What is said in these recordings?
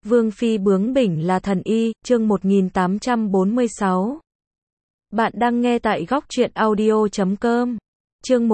Vương phi bướng bỉnh là thần y, chương 1846. Bạn đang nghe tại góc truyện audio.com. Chương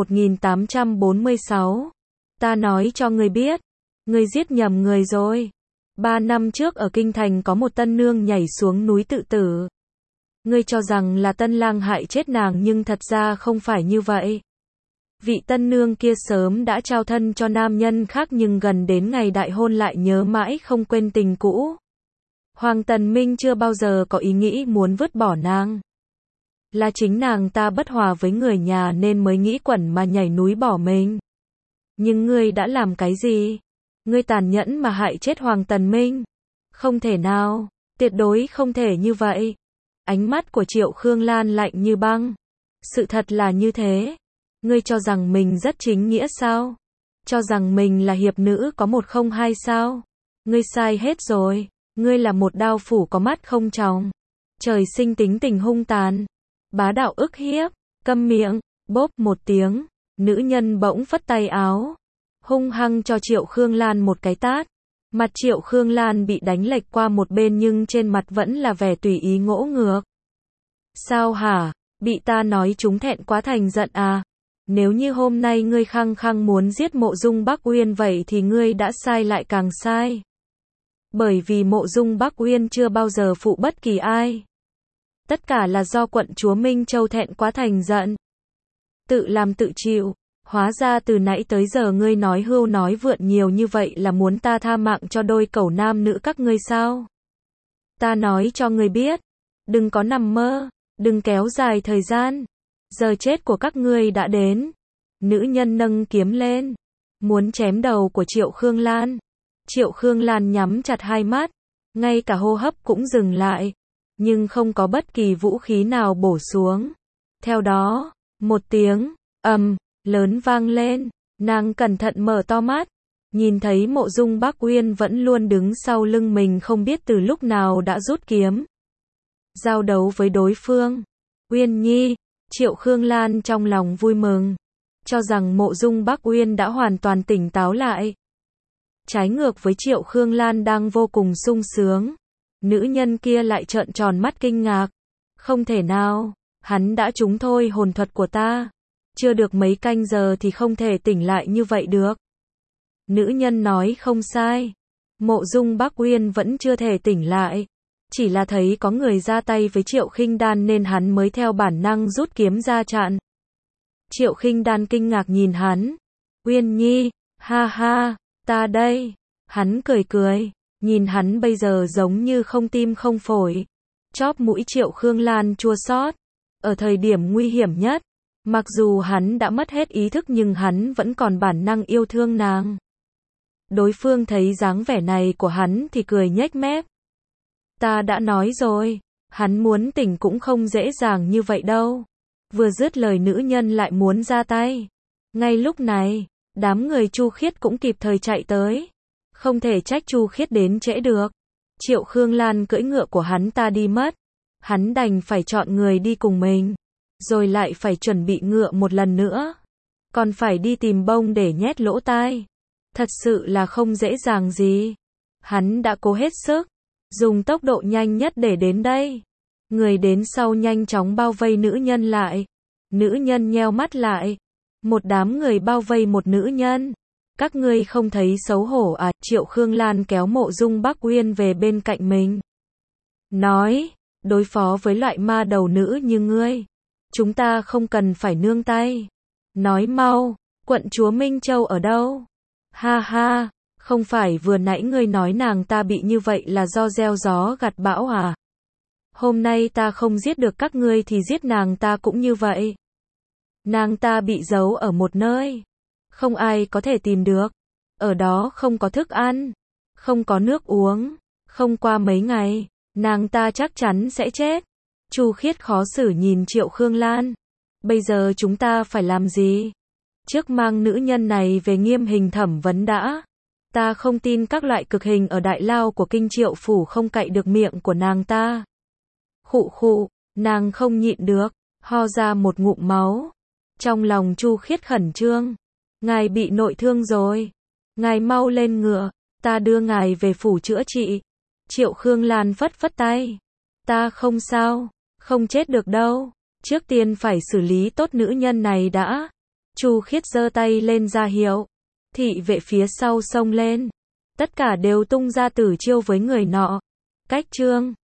1846. Ta nói cho ngươi biết, ngươi giết nhầm người rồi. 3 năm trước ở Kinh Thành có một tân nương nhảy xuống núi tự tử. Ngươi cho rằng là tân lang hại chết nàng nhưng thật ra không phải như vậy. Vị tân nương kia sớm đã trao thân cho nam nhân khác nhưng gần đến ngày đại hôn lại nhớ mãi không quên tình cũ. Hoàng Tần Minh chưa bao giờ có ý nghĩ muốn vứt bỏ nàng. Là chính nàng ta bất hòa với người nhà nên mới nghĩ quẩn mà nhảy núi bỏ mình. Nhưng ngươi đã làm cái gì? Ngươi tàn nhẫn mà hại chết Hoàng Tần Minh. Không thể nào, tuyệt đối không thể như vậy. Ánh mắt của Triệu Khương Lan lạnh như băng. Sự thật là như thế. Ngươi cho rằng mình rất chính nghĩa sao? Cho rằng mình là hiệp nữ có một không hai sao? Ngươi sai hết rồi. Ngươi là một đao phủ có mắt không tròng. Trời sinh tính tình hung tàn. Bá đạo ức hiếp. Câm miệng. Bốp một tiếng. Nữ nhân bỗng phất tay áo. Hung hăng cho Triệu Khương Lan một cái tát. Mặt Triệu Khương Lan bị đánh lệch qua một bên nhưng trên mặt vẫn là vẻ tùy ý ngỗ ngược. Sao hả? Bị ta nói trúng thẹn quá thành giận à? Nếu như hôm nay ngươi khăng khăng muốn giết Mộ Dung Bắc Uyên vậy thì ngươi đã sai lại càng sai. Bởi vì Mộ Dung Bắc Uyên chưa bao giờ phụ bất kỳ ai. Tất cả là do quận chúa Minh Châu thẹn quá thành giận. Tự làm tự chịu. Hóa ra từ nãy tới giờ ngươi nói hưu nói vượn nhiều như vậy là muốn ta tha mạng cho đôi cẩu nam nữ các ngươi sao? Ta nói cho ngươi biết. Đừng có nằm mơ. Đừng kéo dài thời gian. Giờ chết của các ngươi đã đến. Nữ nhân nâng kiếm lên. Muốn chém đầu của Triệu Khương Lan. Triệu Khương Lan nhắm chặt hai mắt. Ngay cả hô hấp cũng dừng lại. Nhưng không có bất kỳ vũ khí nào bổ xuống. Theo đó, một tiếng, ầm, lớn vang lên. Nàng cẩn thận mở to mắt. Nhìn thấy Mộ Dung Bắc Uyên vẫn luôn đứng sau lưng mình không biết từ lúc nào đã rút kiếm. Giao đấu với đối phương. Uyên Nhi. Triệu Khương Lan trong lòng vui mừng, cho rằng Mộ Dung Bắc Uyên đã hoàn toàn tỉnh táo lại. Trái ngược với Triệu Khương Lan đang vô cùng sung sướng, nữ nhân kia lại trợn tròn mắt kinh ngạc. Không thể nào, hắn đã trúng thôi hồn thuật của ta. Chưa được mấy canh giờ thì không thể tỉnh lại như vậy được. Nữ nhân nói không sai. Mộ Dung Bắc Uyên vẫn chưa thể tỉnh lại. Chỉ là thấy có người ra tay với Triệu Khinh Đan nên hắn mới theo bản năng rút kiếm ra chặn. Triệu Khinh Đan kinh ngạc nhìn hắn. Uyên Nhi, ha ha, ta đây. Hắn cười cười, nhìn hắn bây giờ giống như không tim không phổi. Chóp mũi Triệu Khương Lan chua xót. Ở thời điểm nguy hiểm nhất, mặc dù hắn đã mất hết ý thức nhưng hắn vẫn còn bản năng yêu thương nàng. Đối phương thấy dáng vẻ này của hắn thì cười nhếch mép. Ta đã nói rồi, hắn muốn tỉnh cũng không dễ dàng như vậy đâu. Vừa dứt lời nữ nhân lại muốn ra tay. Ngay lúc này, đám người Chu Khiết cũng kịp thời chạy tới. Không thể trách Chu Khiết đến trễ được. Triệu Khương Lan cưỡi ngựa của hắn ta đi mất. Hắn đành phải chọn người đi cùng mình. Rồi lại phải chuẩn bị ngựa một lần nữa. Còn phải đi tìm bông để nhét lỗ tai. Thật sự là không dễ dàng gì. Hắn đã cố hết sức. Dùng tốc độ nhanh nhất để đến đây. Người đến sau nhanh chóng bao vây nữ nhân lại. Nữ nhân nheo mắt lại. Một đám người bao vây một nữ nhân. Các ngươi không thấy xấu hổ à? Triệu Khương Lan kéo Mộ Dung Bắc Uyên về bên cạnh mình. Nói, đối phó với loại ma đầu nữ như ngươi. Chúng ta không cần phải nương tay. Nói mau, quận chúa Minh Châu ở đâu? Ha ha. Không phải vừa nãy ngươi nói nàng ta bị như vậy là do gieo gió gặt bão à? Hôm nay ta không giết được các ngươi thì giết nàng ta cũng như vậy. Nàng ta bị giấu ở một nơi. Không ai có thể tìm được. Ở đó không có thức ăn. Không có nước uống. Không qua mấy ngày, nàng ta chắc chắn sẽ chết. Chu Khiết khó xử nhìn Triệu Khương Lan. Bây giờ chúng ta phải làm gì? Trước mang nữ nhân này về nghiêm hình thẩm vấn đã. Ta không tin các loại cực hình ở đại lao của Kinh Triệu phủ không cạy được miệng của nàng ta. Khụ khụ, nàng không nhịn được, ho ra một ngụm máu. Trong lòng Chu Khiết khẩn trương. Ngài bị nội thương rồi. Ngài mau lên ngựa, ta đưa ngài về phủ chữa trị. Triệu Khương Lan phất phất tay. Ta không sao, không chết được đâu. Trước tiên phải xử lý tốt nữ nhân này đã. Chu Khiết giơ tay lên ra hiệu. Thị vệ phía sau xông lên. Tất cả đều tung ra tử chiêu với người nọ. Cách trương.